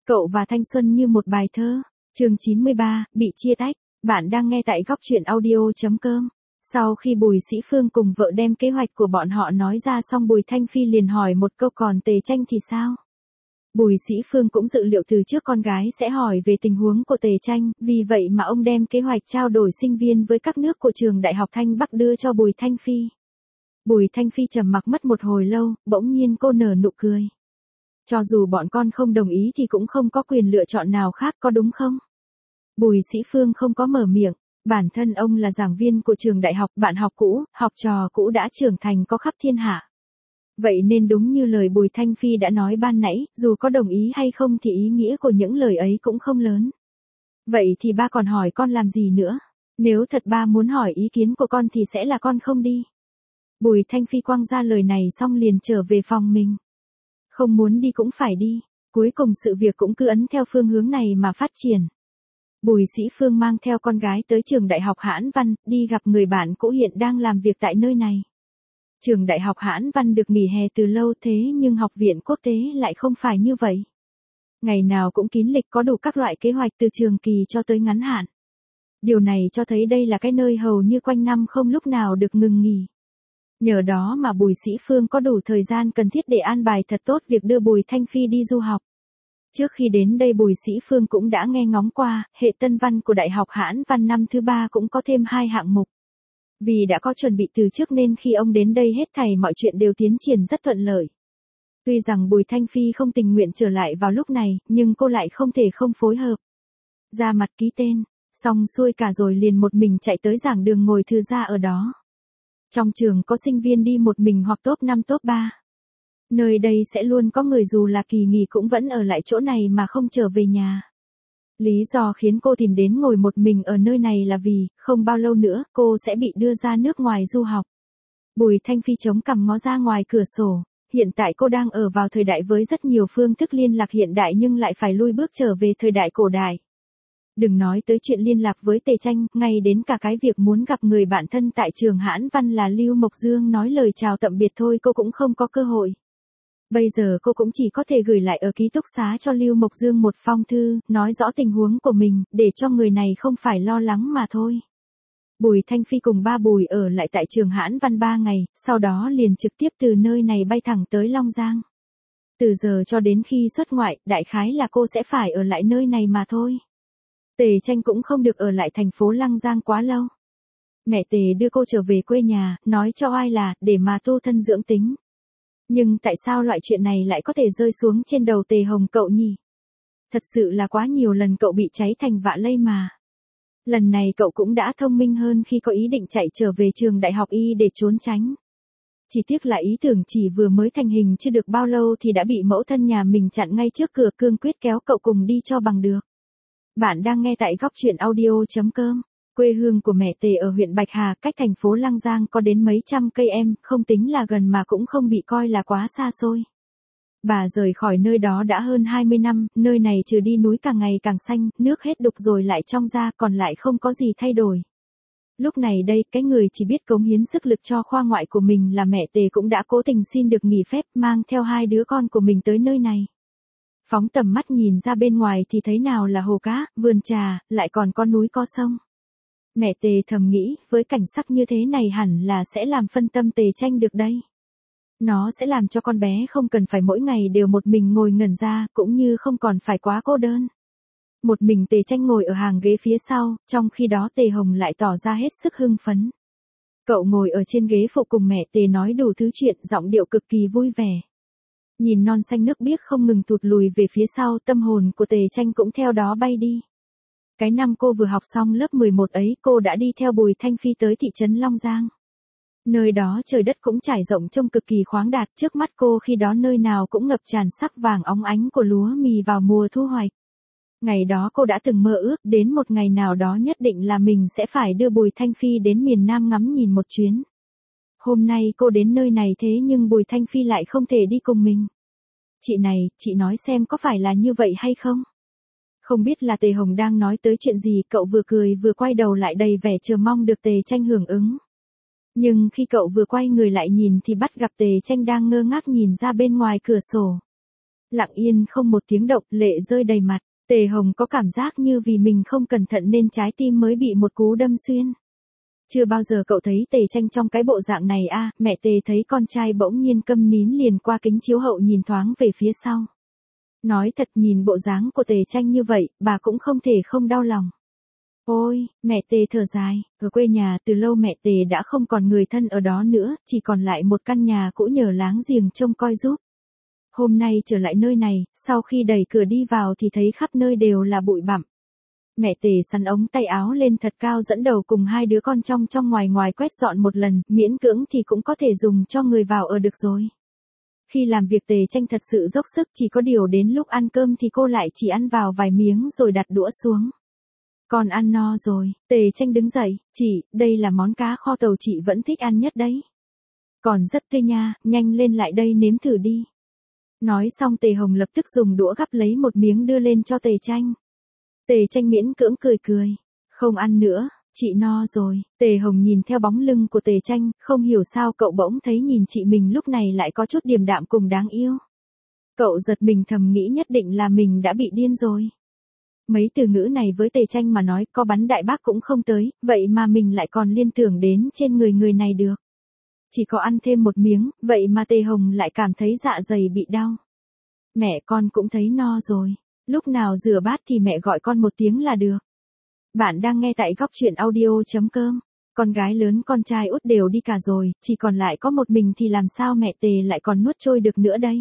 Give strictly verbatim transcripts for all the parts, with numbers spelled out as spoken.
Cậu và thanh xuân như một bài thơ. Chương chín mươi ba, bị chia tách. Bạn đang nghe tại góc truyện audio.com. Sau khi Bùi Sĩ Phương cùng vợ đem kế hoạch của bọn họ nói ra xong, Bùi Thanh Phi liền hỏi một câu: còn Tề Tranh thì sao? Bùi Sĩ Phương cũng dự liệu từ trước con gái sẽ hỏi về tình huống của Tề Tranh, vì vậy mà ông đem kế hoạch trao đổi sinh viên với các nước của trường Đại học Thanh Bắc đưa cho Bùi Thanh Phi. Bùi Thanh Phi trầm mặc mất một hồi lâu, bỗng nhiên cô nở nụ cười. Cho dù bọn con không đồng ý thì cũng không có quyền lựa chọn nào khác, có đúng không? Bùi Sĩ Phương không có mở miệng, bản thân ông là giảng viên của trường đại học, bạn học cũ, học trò cũ đã trưởng thành có khắp thiên hạ. Vậy nên đúng như lời Bùi Thanh Phi đã nói ban nãy, dù có đồng ý hay không thì ý nghĩa của những lời ấy cũng không lớn. Vậy thì ba còn hỏi con làm gì nữa? Nếu thật ba muốn hỏi ý kiến của con thì sẽ là con không đi. Bùi Thanh Phi quăng ra lời này xong liền trở về phòng mình. Không muốn đi cũng phải đi, cuối cùng sự việc cũng cứ ấn theo phương hướng này mà phát triển. Bùi Sĩ Phương mang theo con gái tới trường Đại học Hãn Văn, đi gặp người bạn cũ hiện đang làm việc tại nơi này. Trường Đại học Hãn Văn được nghỉ hè từ lâu, thế nhưng học viện quốc tế lại không phải như vậy. Ngày nào cũng kín lịch, có đủ các loại kế hoạch từ trường kỳ cho tới ngắn hạn. Điều này cho thấy đây là cái nơi hầu như quanh năm không lúc nào được ngừng nghỉ. Nhờ đó mà Bùi Sĩ Phương có đủ thời gian cần thiết để an bài thật tốt việc đưa Bùi Thanh Phi đi du học. Trước khi đến đây Bùi Sĩ Phương cũng đã nghe ngóng qua, hệ Tân Văn của Đại học Hãn Văn năm thứ ba cũng có thêm hai hạng mục. Vì đã có chuẩn bị từ trước nên khi ông đến đây hết thảy mọi chuyện đều tiến triển rất thuận lợi. Tuy rằng Bùi Thanh Phi không tình nguyện trở lại vào lúc này, nhưng cô lại không thể không phối hợp. Ra mặt ký tên, xong xuôi cả rồi liền một mình chạy tới giảng đường ngồi thư ra ở đó. Trong trường có sinh viên đi một mình hoặc top năm top ba. Nơi đây sẽ luôn có người dù là kỳ nghỉ cũng vẫn ở lại chỗ này mà không trở về nhà. Lý do khiến cô tìm đến ngồi một mình ở nơi này là vì, không bao lâu nữa, cô sẽ bị đưa ra nước ngoài du học. Bùi Thanh Phi chống cằm ngó ra ngoài cửa sổ. Hiện tại cô đang ở vào thời đại với rất nhiều phương thức liên lạc hiện đại nhưng lại phải lui bước trở về thời đại cổ đại. Đừng nói tới chuyện liên lạc với Tề Tranh, ngay đến cả cái việc muốn gặp người bạn thân tại trường Hãn Văn là Lưu Mộc Dương nói lời chào tạm biệt thôi cô cũng không có cơ hội. Bây giờ cô cũng chỉ có thể gửi lại ở ký túc xá cho Lưu Mộc Dương một phong thư, nói rõ tình huống của mình, để cho người này không phải lo lắng mà thôi. Bùi Thanh Phi cùng ba Bùi ở lại tại trường Hãn Văn ba ngày, sau đó liền trực tiếp từ nơi này bay thẳng tới Long Giang. Từ giờ cho đến khi xuất ngoại, đại khái là cô sẽ phải ở lại nơi này mà thôi. Tề Tranh cũng không được ở lại thành phố Lăng Giang quá lâu. Mẹ Tề đưa cô trở về quê nhà, nói cho ai là, để mà tu thân dưỡng tính. Nhưng tại sao loại chuyện này lại có thể rơi xuống trên đầu Tề Hồng cậu nhỉ? Thật sự là quá nhiều lần cậu bị cháy thành vạ lây mà. Lần này cậu cũng đã thông minh hơn khi có ý định chạy trở về trường Đại học Y để trốn tránh. Chỉ tiếc là ý tưởng chỉ vừa mới thành hình chưa được bao lâu thì đã bị mẫu thân nhà mình chặn ngay trước cửa, cương quyết kéo cậu cùng đi cho bằng được. Bạn đang nghe tại góc truyện audio.com. Quê hương của mẹ Tề ở huyện Bạch Hà, cách thành phố Lăng Giang có đến mấy trăm cây em, không tính là gần mà cũng không bị coi là quá xa xôi. Bà rời khỏi nơi đó đã hơn hai mươi năm, nơi này trừ đi núi càng ngày càng xanh, nước hết đục rồi lại trong ra, còn lại không có gì thay đổi. Lúc này đây, cái người chỉ biết cống hiến sức lực cho khoa ngoại của mình là mẹ Tề cũng đã cố tình xin được nghỉ phép mang theo hai đứa con của mình tới nơi này. Phóng tầm mắt nhìn ra bên ngoài thì thấy nào là hồ cá, vườn trà, lại còn có núi có sông. Mẹ Tề thầm nghĩ, với cảnh sắc như thế này hẳn là sẽ làm phân tâm Tề Tranh được đây. Nó sẽ làm cho con bé không cần phải mỗi ngày đều một mình ngồi ngẩn ra, cũng như không còn phải quá cô đơn. Một mình Tề Tranh ngồi ở hàng ghế phía sau, trong khi đó Tề Hồng lại tỏ ra hết sức hưng phấn. Cậu ngồi ở trên ghế phụ cùng mẹ Tề nói đủ thứ chuyện, giọng điệu cực kỳ vui vẻ. Nhìn non xanh nước biếc không ngừng tụt lùi về phía sau, tâm hồn của Tề Tranh cũng theo đó bay đi. Cái năm cô vừa học xong lớp mười một ấy, cô đã đi theo Bùi Thanh Phi tới thị trấn Long Giang. Nơi đó trời đất cũng trải rộng trông cực kỳ khoáng đạt, trước mắt cô khi đó nơi nào cũng ngập tràn sắc vàng óng ánh của lúa mì vào mùa thu hoạch. Ngày đó cô đã từng mơ ước đến một ngày nào đó nhất định là mình sẽ phải đưa Bùi Thanh Phi đến miền Nam ngắm nhìn một chuyến. Hôm nay cô đến nơi này thế nhưng Bùi Thanh Phi lại không thể đi cùng mình. Chị này, chị nói xem có phải là như vậy hay không? Không biết là Tề Hồng đang nói tới chuyện gì, cậu vừa cười vừa quay đầu lại đầy vẻ chờ mong được Tề Tranh hưởng ứng. Nhưng khi cậu vừa quay người lại nhìn thì bắt gặp Tề Tranh đang ngơ ngác nhìn ra bên ngoài cửa sổ. Lặng yên không một tiếng động, lệ rơi đầy mặt. Tề Hồng có cảm giác như vì mình không cẩn thận nên trái tim mới bị một cú đâm xuyên. Chưa bao giờ cậu thấy Tề Tranh trong cái bộ dạng này a. Mẹ Tề thấy con trai bỗng nhiên câm nín liền qua kính chiếu hậu nhìn thoáng về phía sau. Nói thật, nhìn bộ dáng của Tề Tranh như vậy, bà cũng không thể không đau lòng. Ôi, mẹ Tề thở dài, ở quê nhà từ lâu mẹ Tề đã không còn người thân ở đó nữa, chỉ còn lại một căn nhà cũ nhờ láng giềng trông coi giúp. Hôm nay trở lại nơi này, sau khi đẩy cửa đi vào thì thấy khắp nơi đều là bụi bặm. Mẹ Tề sắn ống tay áo lên thật cao dẫn đầu cùng hai đứa con trong trong ngoài ngoài quét dọn một lần, miễn cưỡng thì cũng có thể dùng cho người vào ở được rồi. Khi làm việc Tề Tranh thật sự dốc sức, chỉ có điều đến lúc ăn cơm thì cô lại chỉ ăn vào vài miếng rồi đặt đũa xuống. Con ăn no rồi, Tề Tranh đứng dậy, chị, đây là món cá kho tàu chị vẫn thích ăn nhất đấy. Còn rất tươi nha, nhanh lên lại đây nếm thử đi. Nói xong Tề Hồng lập tức dùng đũa gắp lấy một miếng đưa lên cho Tề Tranh. Tề Tranh miễn cưỡng cười cười, không ăn nữa, chị no rồi. Tề Hồng nhìn theo bóng lưng của Tề Tranh, không hiểu sao cậu bỗng thấy nhìn chị mình lúc này lại có chút điềm đạm cùng đáng yêu. Cậu giật mình thầm nghĩ nhất định là mình đã bị điên rồi. Mấy từ ngữ này với Tề Tranh mà nói có bắn đại bác cũng không tới, vậy mà mình lại còn liên tưởng đến trên người người này được. Chỉ có ăn thêm một miếng, vậy mà Tề Hồng lại cảm thấy dạ dày bị đau. Mẹ con cũng thấy no rồi, lúc nào rửa bát thì mẹ gọi con một tiếng là được. Bạn đang nghe tại góc truyện audio chấm com. Con gái lớn con trai út đều đi cả rồi, chỉ còn lại có một mình thì làm sao mẹ Tề lại còn nuốt trôi được nữa đây.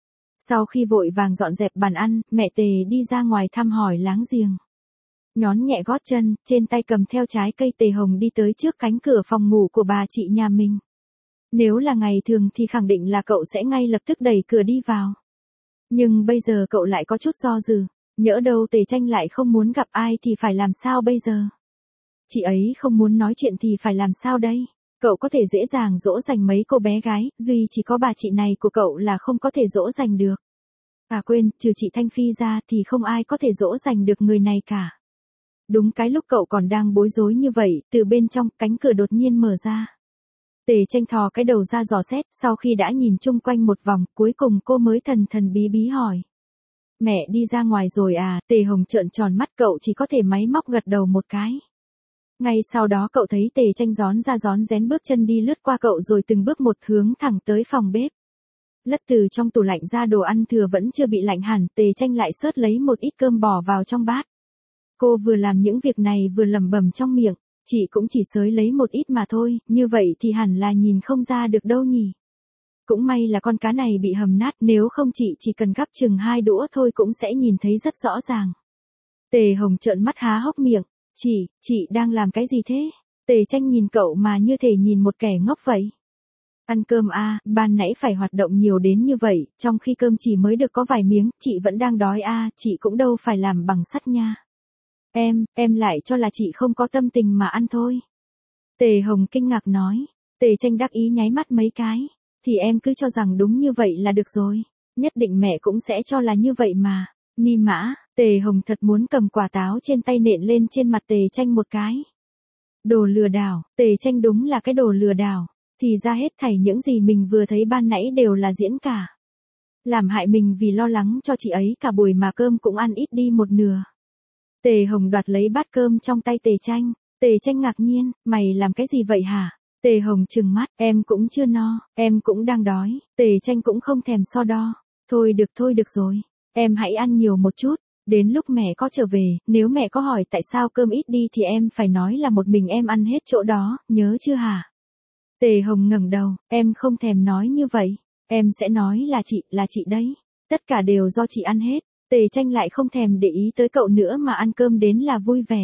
Sau khi vội vàng dọn dẹp bàn ăn, mẹ Tề đi ra ngoài thăm hỏi láng giềng. Nhón nhẹ gót chân, trên tay cầm theo trái cây Tề Hồng đi tới trước cánh cửa phòng ngủ của bà chị nhà mình. Nếu là ngày thường thì khẳng định là cậu sẽ ngay lập tức đẩy cửa đi vào. Nhưng bây giờ cậu lại có chút do dự, nhỡ đâu Tề Tranh lại không muốn gặp ai thì phải làm sao bây giờ? Chị ấy không muốn nói chuyện thì phải làm sao đây? Cậu có thể dễ dàng dỗ dành mấy cô bé gái, duy chỉ có bà chị này của cậu là không có thể dỗ dành được. À quên, trừ chị Thanh Phi ra thì không ai có thể dỗ dành được người này cả. Đúng cái lúc cậu còn đang bối rối như vậy, từ bên trong cánh cửa đột nhiên mở ra. Tề Tranh thò cái đầu ra dò xét, sau khi đã nhìn chung quanh một vòng, cuối cùng cô mới thần thần bí bí hỏi. Mẹ đi ra ngoài rồi à? Tề Hồng trợn tròn mắt, cậu chỉ có thể máy móc gật đầu một cái. Ngay sau đó cậu thấy Tề Tranh rón ra rón rén bước chân đi lướt qua cậu rồi từng bước một hướng thẳng tới phòng bếp. Lất từ trong tủ lạnh ra đồ ăn thừa vẫn chưa bị lạnh hẳn, Tề Tranh lại xớt lấy một ít cơm bỏ vào trong bát. Cô vừa làm những việc này vừa lẩm bẩm trong miệng, chị cũng chỉ xới lấy một ít mà thôi, như vậy thì hẳn là nhìn không ra được đâu nhỉ. Cũng may là con cá này bị hầm nát, nếu không chị chỉ cần gắp chừng hai đũa thôi cũng sẽ nhìn thấy rất rõ ràng. Tề Hồng trợn mắt há hốc miệng, chị, chị đang làm cái gì thế? Tề Tranh nhìn cậu mà như thể nhìn một kẻ ngốc vậy. Ăn cơm à, ban nãy phải hoạt động nhiều đến như vậy, trong khi cơm chỉ mới được có vài miếng, chị vẫn đang đói à, chị cũng đâu phải làm bằng sắt nha. Em, em lại cho là chị không có tâm tình mà ăn thôi. Tề Hồng kinh ngạc nói. Tề Tranh đắc ý nháy mắt mấy cái. Thì em cứ cho rằng đúng như vậy là được rồi. Nhất định mẹ cũng sẽ cho là như vậy mà. Ni mã, Tề Hồng thật muốn cầm quả táo trên tay nện lên trên mặt Tề Tranh một cái. Đồ lừa đảo, Tề Tranh đúng là cái đồ lừa đảo. Thì ra hết thảy những gì mình vừa thấy ban nãy đều là diễn cả. Làm hại mình vì lo lắng cho chị ấy cả buổi mà cơm cũng ăn ít đi một nửa. Tề Hồng đoạt lấy bát cơm trong tay Tề Tranh. Tề Tranh ngạc nhiên, mày làm cái gì vậy hả? Tề Hồng trừng mắt, em cũng chưa no, em cũng đang đói. Tề Tranh cũng không thèm so đo. Thôi được thôi được rồi, em hãy ăn nhiều một chút. Đến lúc mẹ có trở về, nếu mẹ có hỏi tại sao cơm ít đi thì em phải nói là một mình em ăn hết chỗ đó, nhớ chưa hả? Tề Hồng ngẩng đầu, em không thèm nói như vậy. Em sẽ nói là chị, là chị đấy. Tất cả đều do chị ăn hết. Tề Tranh lại không thèm để ý tới cậu nữa mà ăn cơm đến là vui vẻ.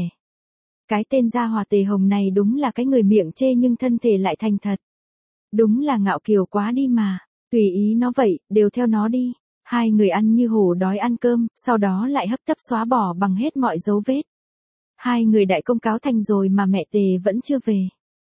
Cái tên gia hỏa Tề Hồng này đúng là cái người miệng chê nhưng thân thể lại thành thật. Đúng là ngạo kiều quá đi mà. Tùy ý nó vậy, đều theo nó đi. Hai người ăn như hổ đói ăn cơm, sau đó lại hấp tấp xóa bỏ bằng hết mọi dấu vết. Hai người đại công cáo thành rồi mà mẹ Tề vẫn chưa về.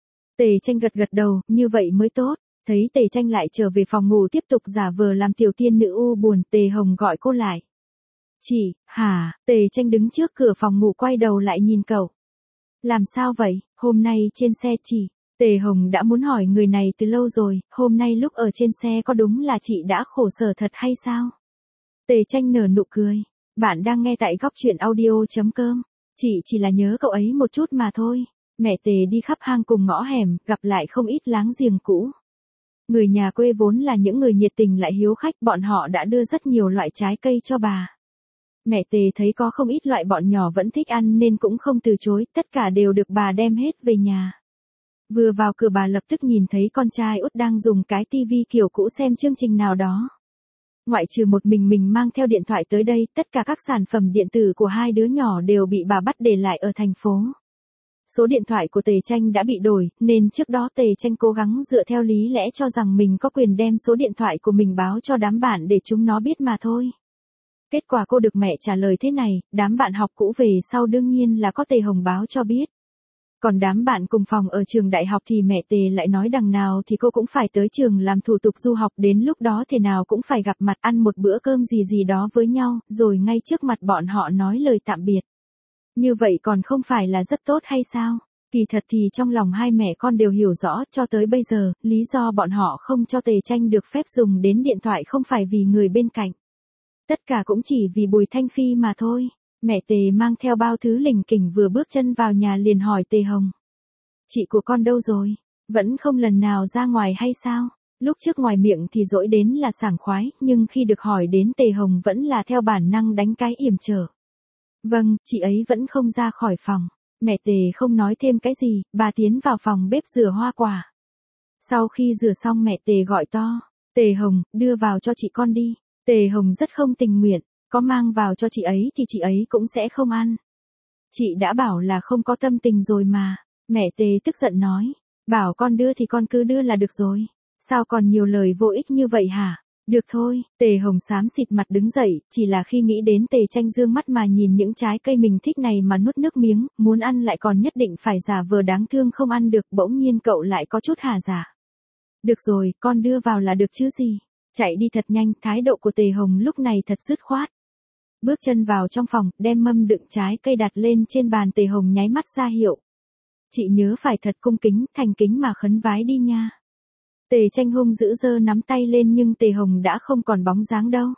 Tề Tranh gật gật đầu, như vậy mới tốt. Thấy Tề Tranh lại trở về phòng ngủ tiếp tục giả vờ làm tiểu tiên nữ u buồn, Tề Hồng gọi cô lại. Chị, hả? Tề Tranh đứng trước cửa phòng ngủ quay đầu lại nhìn cậu. Làm sao vậy? Hôm nay trên xe chị. Tề Hồng đã muốn hỏi người này từ lâu rồi, hôm nay lúc ở trên xe có đúng là chị đã khổ sở thật hay sao? Tề Tranh nở nụ cười. Bạn đang nghe tại góc truyện audio chấm com. Chị chỉ là nhớ cậu ấy một chút mà thôi. Mẹ Tề đi khắp hang cùng ngõ hẻm, gặp lại không ít láng giềng cũ. Người nhà quê vốn là những người nhiệt tình lại hiếu khách, bọn họ đã đưa rất nhiều loại trái cây cho bà. Mẹ Tề thấy có không ít loại bọn nhỏ vẫn thích ăn nên cũng không từ chối, tất cả đều được bà đem hết về nhà. Vừa vào cửa bà lập tức nhìn thấy con trai út đang dùng cái tivi kiểu cũ xem chương trình nào đó. Ngoại trừ một mình mình mang theo điện thoại tới đây, tất cả các sản phẩm điện tử của hai đứa nhỏ đều bị bà bắt để lại ở thành phố. Số điện thoại của Tề Tranh đã bị đổi, nên trước đó Tề Tranh cố gắng dựa theo lý lẽ cho rằng mình có quyền đem số điện thoại của mình báo cho đám bạn để chúng nó biết mà thôi. Kết quả cô được mẹ trả lời thế này, đám bạn học cũ về sau đương nhiên là có Tề Hồng báo cho biết. Còn đám bạn cùng phòng ở trường đại học thì mẹ Tề lại nói đằng nào thì cô cũng phải tới trường làm thủ tục du học, đến lúc đó thế nào cũng phải gặp mặt ăn một bữa cơm gì gì đó với nhau, rồi ngay trước mặt bọn họ nói lời tạm biệt. Như vậy còn không phải là rất tốt hay sao? Kỳ thật thì trong lòng hai mẹ con đều hiểu rõ, cho tới bây giờ, lý do bọn họ không cho Tề Tranh được phép dùng đến điện thoại không phải vì người bên cạnh. Tất cả cũng chỉ vì Bùi Thanh Phi mà thôi. Mẹ Tề mang theo bao thứ lỉnh kỉnh vừa bước chân vào nhà liền hỏi Tề Hồng. Chị của con đâu rồi? Vẫn không lần nào ra ngoài hay sao? Lúc trước ngoài miệng thì dỗi đến là sảng khoái, nhưng khi được hỏi đến Tề Hồng vẫn là theo bản năng đánh cái yểm trở. Vâng, chị ấy vẫn không ra khỏi phòng. Mẹ Tề không nói thêm cái gì, bà tiến vào phòng bếp rửa hoa quả. Sau khi rửa xong mẹ Tề gọi to. Tề Hồng, đưa vào cho chị con đi. Tề Hồng rất không tình nguyện. Có mang vào cho chị ấy thì chị ấy cũng sẽ không ăn. Chị đã bảo là không có tâm tình rồi mà. Mẹ Tề tức giận nói. Bảo con đưa thì con cứ đưa là được rồi. Sao còn nhiều lời vô ích như vậy hả? Được thôi, Tề Hồng xám xịt mặt đứng dậy, chỉ là khi nghĩ đến Tề Tranh dương mắt mà nhìn những trái cây mình thích này mà nuốt nước miếng, muốn ăn lại còn nhất định phải giả vờ đáng thương không ăn được, bỗng nhiên cậu lại có chút hà giả. Được rồi, con đưa vào là được chứ gì. Chạy đi thật nhanh, thái độ của Tề Hồng lúc này thật dứt khoát. Bước chân vào trong phòng, đem mâm đựng trái cây đặt lên trên bàn, Tề Hồng nháy mắt ra hiệu. Chị nhớ phải thật cung kính, thành kính mà khấn vái đi nha. Tề Tranh hung dữ giơ nắm tay lên nhưng Tề Hồng đã không còn bóng dáng đâu.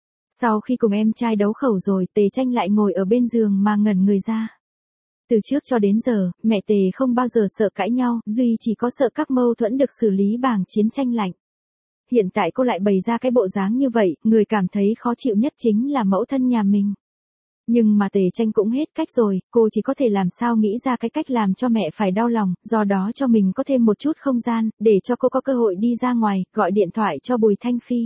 Sau khi cùng em trai đấu khẩu rồi, Tề Tranh lại ngồi ở bên giường mà ngẩn người ra. Từ trước cho đến giờ, mẹ Tề không bao giờ sợ cãi nhau, duy chỉ có sợ các mâu thuẫn được xử lý bằng chiến tranh lạnh. Hiện tại cô lại bày ra cái bộ dáng như vậy, người cảm thấy khó chịu nhất chính là mẫu thân nhà mình. Nhưng mà Tề Tranh cũng hết cách rồi, cô chỉ có thể làm sao nghĩ ra cái cách làm cho mẹ phải đau lòng, do đó cho mình có thêm một chút không gian, để cho cô có cơ hội đi ra ngoài, gọi điện thoại cho Bùi Thanh Phi.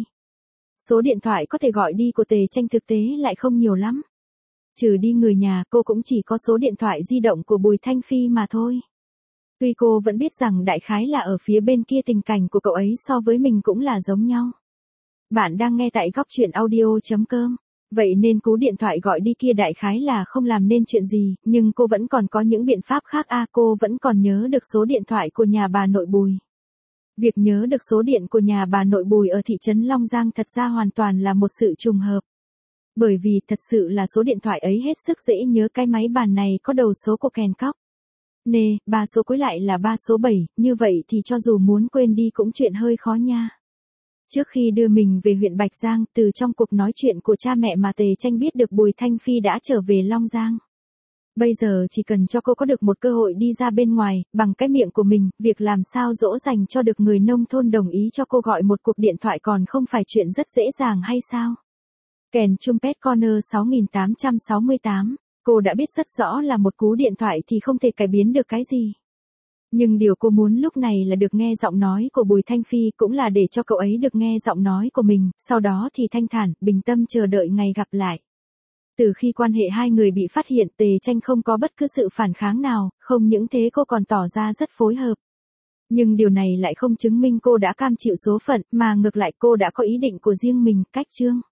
Số điện thoại có thể gọi đi của Tề Tranh thực tế lại không nhiều lắm. Trừ đi người nhà, cô cũng chỉ có số điện thoại di động của Bùi Thanh Phi mà thôi. Tuy cô vẫn biết rằng đại khái là ở phía bên kia tình cảnh của cậu ấy so với mình cũng là giống nhau. Bạn đang nghe tại góc truyện audio chấm com. Vậy nên cú điện thoại gọi đi kia đại khái là không làm nên chuyện gì, nhưng cô vẫn còn có những biện pháp khác a à, cô vẫn còn nhớ được số điện thoại của nhà bà nội Bùi. Việc nhớ được số điện của nhà bà nội Bùi ở thị trấn Long Giang thật ra hoàn toàn là một sự trùng hợp. Bởi vì thật sự là số điện thoại ấy hết sức dễ nhớ, cái máy bàn này có đầu số của kèn cóc. Nè, ba số cuối lại là ba số bảy, như vậy thì cho dù muốn quên đi cũng chuyện hơi khó nha. Trước khi đưa mình về huyện Bạch Giang, từ trong cuộc nói chuyện của cha mẹ mà Tề Tranh biết được Bùi Thanh Phi đã trở về Long Giang. Bây giờ chỉ cần cho cô có được một cơ hội đi ra bên ngoài, bằng cái miệng của mình, việc làm sao dỗ dành cho được người nông thôn đồng ý cho cô gọi một cuộc điện thoại còn không phải chuyện rất dễ dàng hay sao? Kèn Trumpet Corner sáu nghìn tám trăm sáu mươi tám, cô đã biết rất rõ là một cú điện thoại thì không thể cải biến được cái gì. Nhưng điều cô muốn lúc này là được nghe giọng nói của Bùi Thanh Phi, cũng là để cho cậu ấy được nghe giọng nói của mình, sau đó thì thanh thản, bình tâm chờ đợi ngày gặp lại. Từ khi quan hệ hai người bị phát hiện, Tề Tranh không có bất cứ sự phản kháng nào, không những thế cô còn tỏ ra rất phối hợp. Nhưng điều này lại không chứng minh cô đã cam chịu số phận, mà ngược lại cô đã có ý định của riêng mình, cách chương.